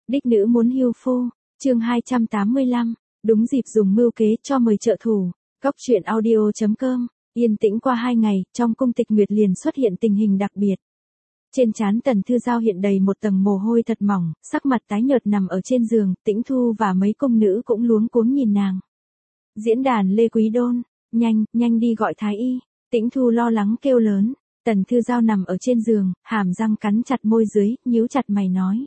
Đích nữ muốn hưu phu, chương 285, đúng dịp dùng mưu kế cho mời trợ thủ. Góc truyện audio.com, yên tĩnh qua 2 ngày, trong cung Tịch Nguyệt liền xuất hiện tình hình đặc biệt. Trên trán Tần Thư Giao hiện đầy một tầng mồ hôi thật mỏng, sắc mặt tái nhợt nằm ở trên giường, Tĩnh Thu và mấy cung nữ cũng luống cuống nhìn nàng. Diễn đàn Lê Quý Đôn, nhanh đi gọi thái y. Tĩnh Thu lo lắng kêu lớn. Tần Thư Giao nằm ở trên giường, hàm răng cắn chặt môi dưới, nhíu chặt mày nói.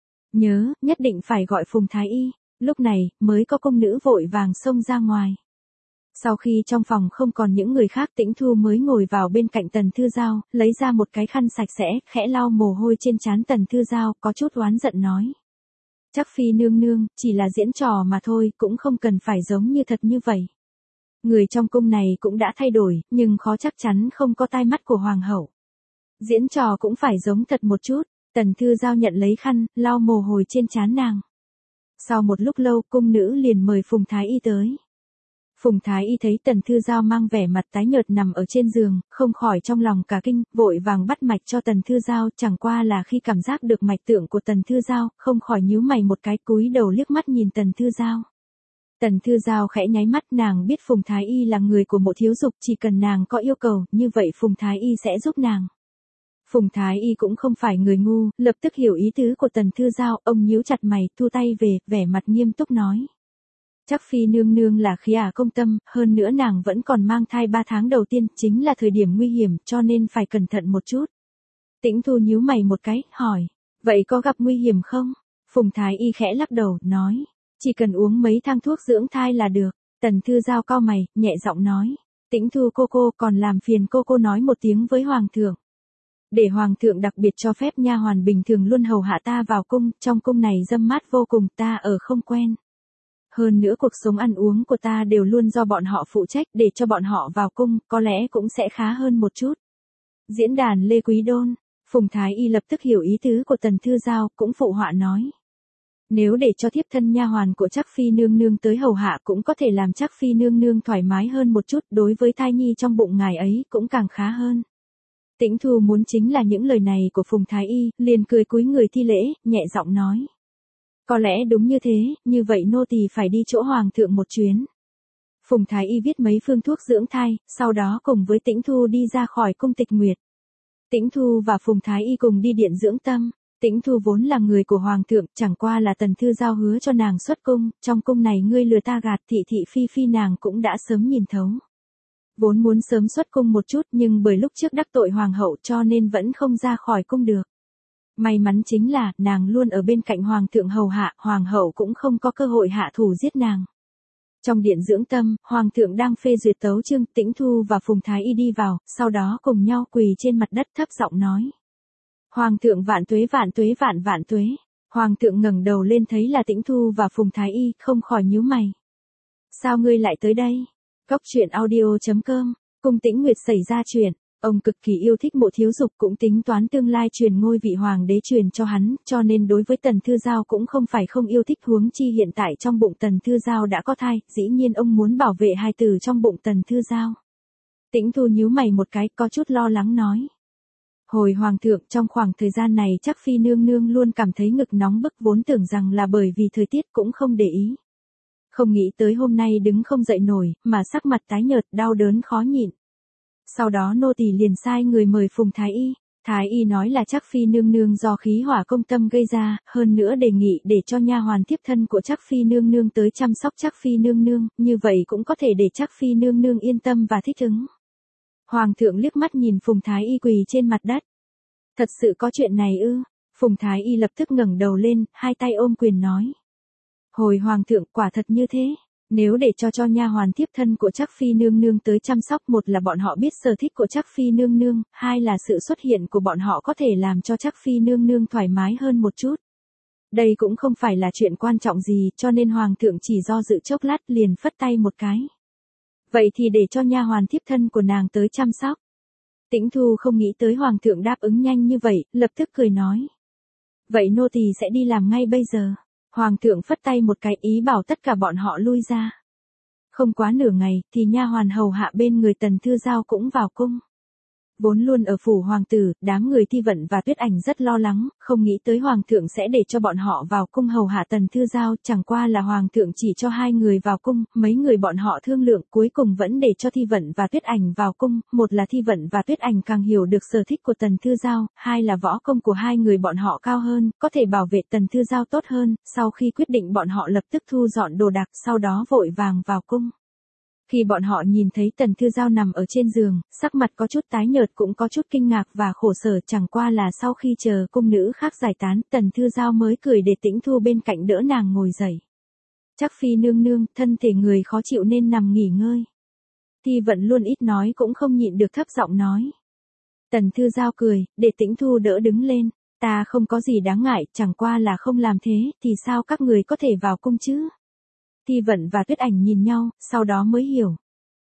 Nhớ, nhất định phải gọi Phùng thái y. Lúc này, mới có cung nữ vội vàng xông ra ngoài. Sau khi trong phòng không còn những người khác, Tĩnh Thu mới ngồi vào bên cạnh Tần Thư Giao, lấy ra một cái khăn sạch sẽ, khẽ lau mồ hôi trên trán Tần Thư Giao, có chút oán giận nói. Chắc phi nương nương, chỉ là diễn trò mà thôi, cũng không cần phải giống như thật như vậy. Người trong cung này cũng đã thay đổi, nhưng khó chắc chắn không có tai mắt của hoàng hậu. Diễn trò cũng phải giống thật một chút. Tần Thư Giao nhận lấy khăn, lau mồ hôi trên trán nàng. Sau một lúc lâu, cung nữ liền mời Phùng thái y tới. Phùng thái y thấy Tần Thư Giao mang vẻ mặt tái nhợt nằm ở trên giường, không khỏi trong lòng cả kinh, vội vàng bắt mạch cho Tần Thư Giao, chẳng qua là khi cảm giác được mạch tượng của Tần Thư Giao, không khỏi nhíu mày một cái, cúi đầu liếc mắt nhìn Tần Thư Giao. Tần Thư Giao khẽ nháy mắt, nàng biết Phùng thái y là người của Mộ Thiếu Dục, chỉ cần nàng có yêu cầu, như vậy Phùng thái y sẽ giúp nàng. Phùng thái y cũng không phải người ngu, lập tức hiểu ý tứ của Tần Thư Giao, ông nhíu chặt mày, thu tay về, vẻ mặt nghiêm túc nói. Chắc phi nương nương là khí ả công tâm, hơn nữa nàng vẫn còn mang thai 3 tháng đầu tiên, chính là thời điểm nguy hiểm, cho nên phải cẩn thận một chút. Tĩnh Thu nhíu mày một cái, hỏi, vậy có gặp nguy hiểm không? Phùng thái y khẽ lắc đầu, nói, chỉ cần uống mấy thang thuốc dưỡng thai là được. Tần Thư Giao cau mày, nhẹ giọng nói, Tĩnh Thu cô còn làm phiền cô nói một tiếng với hoàng thượng. Để hoàng thượng đặc biệt cho phép nha hoàn bình thường luôn hầu hạ ta vào cung, trong cung này râm mát vô cùng, ta ở không quen. Hơn nữa cuộc sống ăn uống của ta đều luôn do bọn họ phụ trách, để cho bọn họ vào cung, có lẽ cũng sẽ khá hơn một chút. Diễn đàn Lê Quý Đôn, Phùng thái y lập tức hiểu ý tứ của Tần Thư Giao, cũng phụ họa nói. Nếu để cho thiếp thân nha hoàn của Trác phi nương nương tới hầu hạ cũng có thể làm Trác phi nương nương thoải mái hơn một chút, đối với thai nhi trong bụng ngài ấy cũng càng khá hơn. Tĩnh Thu muốn chính là những lời này của Phùng thái y, liền cười cúi người thi lễ, nhẹ giọng nói. Có lẽ đúng như thế, như vậy nô tỳ phải đi chỗ hoàng thượng một chuyến. Phùng thái y viết mấy phương thuốc dưỡng thai, sau đó cùng với Tĩnh Thu đi ra khỏi cung Tịch Nguyệt. Tĩnh Thu và Phùng thái y cùng đi điện dưỡng tâm. Tĩnh Thu vốn là người của hoàng thượng, chẳng qua là Tần Thư Giao hứa cho nàng xuất cung, trong cung này ngươi lừa ta gạt, thị phi nàng cũng đã sớm nhìn thấu. Vốn muốn sớm xuất cung một chút, nhưng bởi lúc trước đắc tội hoàng hậu cho nên vẫn không ra khỏi cung được. May mắn chính là, nàng luôn ở bên cạnh hoàng thượng hầu hạ, hoàng hậu cũng không có cơ hội hạ thủ giết nàng. Trong điện dưỡng tâm, hoàng thượng đang phê duyệt tấu chương, Tĩnh Thu và Phùng thái y đi vào, sau đó cùng nhau quỳ trên mặt đất thấp giọng nói. Hoàng thượng vạn tuế vạn tuế. Hoàng thượng ngẩng đầu lên thấy là Tĩnh Thu và Phùng thái y, không khỏi nhíu mày. Sao ngươi lại tới đây? Góc truyện audio.com, cung Tĩnh Nguyệt xảy ra chuyện. Ông cực kỳ yêu thích Mộ Thiếu Dục, cũng tính toán tương lai truyền ngôi vị hoàng đế truyền cho hắn, cho nên đối với Tần Thư Giao cũng không phải không yêu thích, huống chi hiện tại trong bụng Tần Thư Giao đã có thai, dĩ nhiên ông muốn bảo vệ hài tử trong bụng Tần Thư Giao. Tĩnh Thu nhíu mày một cái, có chút lo lắng nói. Hồi hoàng thượng, trong khoảng thời gian này Trác phi nương nương luôn cảm thấy ngực nóng bức, vốn tưởng rằng là bởi vì thời tiết, cũng không để ý. Không nghĩ tới hôm nay đứng không dậy nổi, mà sắc mặt tái nhợt, đau đớn khó nhịn. Sau đó nô tỳ liền sai người mời Phùng thái y. Thái y nói là Trác phi nương nương do khí hỏa công tâm gây ra, hơn nữa đề nghị để cho nha hoàn thiếp thân của Trác phi nương nương tới chăm sóc Trác phi nương nương, như vậy cũng có thể để Trác phi nương nương yên tâm và thích ứng. Hoàng thượng liếc mắt nhìn Phùng thái y quỳ trên mặt đất. Thật sự có chuyện này ư? Phùng thái y lập tức ngẩng đầu lên, hai tay ôm quyền nói. Hồi hoàng thượng, quả thật như thế. Nếu để cho nha hoàn tiếp thân của Trác phi nương nương tới chăm sóc, một là bọn họ biết sở thích của Trác phi nương nương, hai là sự xuất hiện của bọn họ có thể làm cho Trác phi nương nương thoải mái hơn một chút. Đây cũng không phải là chuyện quan trọng gì, cho nên hoàng thượng chỉ do dự chốc lát liền phất tay một cái. Vậy thì để cho nha hoàn tiếp thân của nàng tới chăm sóc. Tĩnh Thu không nghĩ tới hoàng thượng đáp ứng nhanh như vậy, lập tức cười nói. Vậy nô tỳ sẽ đi làm ngay bây giờ. Hoàng thượng phất tay một cái, ý bảo tất cả bọn họ lui ra. Không quá nửa ngày, thì nha hoàn hầu hạ bên người Tần Thư Giao cũng vào cung. Vốn luôn ở phủ hoàng tử, đám người Thi Vận và Tuyết Ảnh rất lo lắng, không nghĩ tới hoàng thượng sẽ để cho bọn họ vào cung hầu hạ Tần Thư Giao, chẳng qua là hoàng thượng chỉ cho hai người vào cung, mấy người bọn họ thương lượng cuối cùng vẫn để cho Thi Vận và Tuyết Ảnh vào cung, một là Thi Vận và Tuyết Ảnh càng hiểu được sở thích của Tần Thư Giao, hai là võ công của hai người bọn họ cao hơn, có thể bảo vệ Tần Thư Giao tốt hơn, sau khi quyết định bọn họ lập tức thu dọn đồ đạc, sau đó vội vàng vào cung. Khi bọn họ nhìn thấy Tần Thư Giao nằm ở trên giường, sắc mặt có chút tái nhợt cũng có chút kinh ngạc và khổ sở, chẳng qua là sau khi chờ cung nữ khác giải tán, Tần Thư Giao mới cười để Tĩnh Thu bên cạnh đỡ nàng ngồi dậy. Chắc Phi nương nương, thân thể người khó chịu nên nằm nghỉ ngơi. Thi Vận luôn ít nói cũng không nhịn được thấp giọng nói. Tần Thư Giao cười, để Tĩnh Thu đỡ đứng lên. Ta không có gì đáng ngại, chẳng qua là không làm thế, thì sao các người có thể vào cung chứ? Thi Vận và Tuyết Ảnh nhìn nhau, sau đó mới hiểu.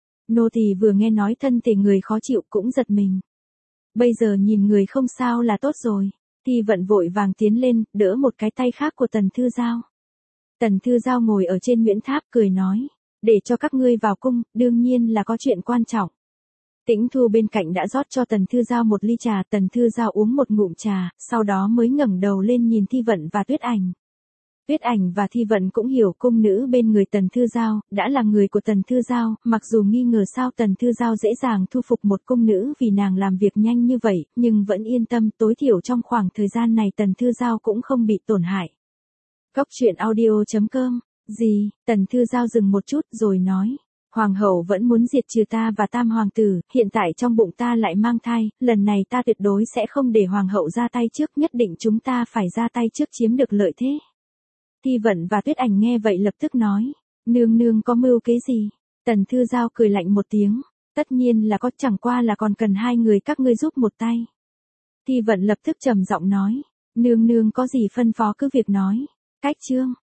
Nô tỳ vừa nghe nói thân thể người khó chịu cũng giật mình. Bây giờ nhìn người không sao là tốt rồi. Thi Vận vội vàng tiến lên, đỡ một cái tay khác của Tần Thư Giao. Tần Thư Giao ngồi ở trên Nguyễn Tháp cười nói, để cho các ngươi vào cung, đương nhiên là có chuyện quan trọng. Tĩnh Thu bên cạnh đã rót cho Tần Thư Giao một ly trà, Tần Thư Giao uống một ngụm trà, sau đó mới ngẩng đầu lên nhìn Thi Vận và Tuyết Ảnh. Tuyết Ảnh và Thi Vận cũng hiểu cung nữ bên người Tần Thư Giao, đã là người của Tần Thư Giao, mặc dù nghi ngờ sao Tần Thư Giao dễ dàng thu phục một cung nữ vì nàng làm việc nhanh như vậy, nhưng vẫn yên tâm, tối thiểu trong khoảng thời gian này Tần Thư Giao cũng không bị tổn hại. Cốc truyện audio.com. Gì? Tần Thư Giao dừng một chút rồi nói. Hoàng hậu vẫn muốn diệt trừ ta và tam hoàng tử, hiện tại trong bụng ta lại mang thai, lần này ta tuyệt đối sẽ không để hoàng hậu ra tay trước, nhất định chúng ta phải ra tay trước chiếm được lợi thế. Thi Vận và Tuyết Ảnh nghe vậy lập tức nói, nương nương có mưu kế gì? Tần Thư Giao cười lạnh một tiếng, tất nhiên là có, chẳng qua là còn cần hai người các ngươi giúp một tay. Thi Vận lập tức trầm giọng nói, nương nương có gì phân phó cứ việc nói. Cách chương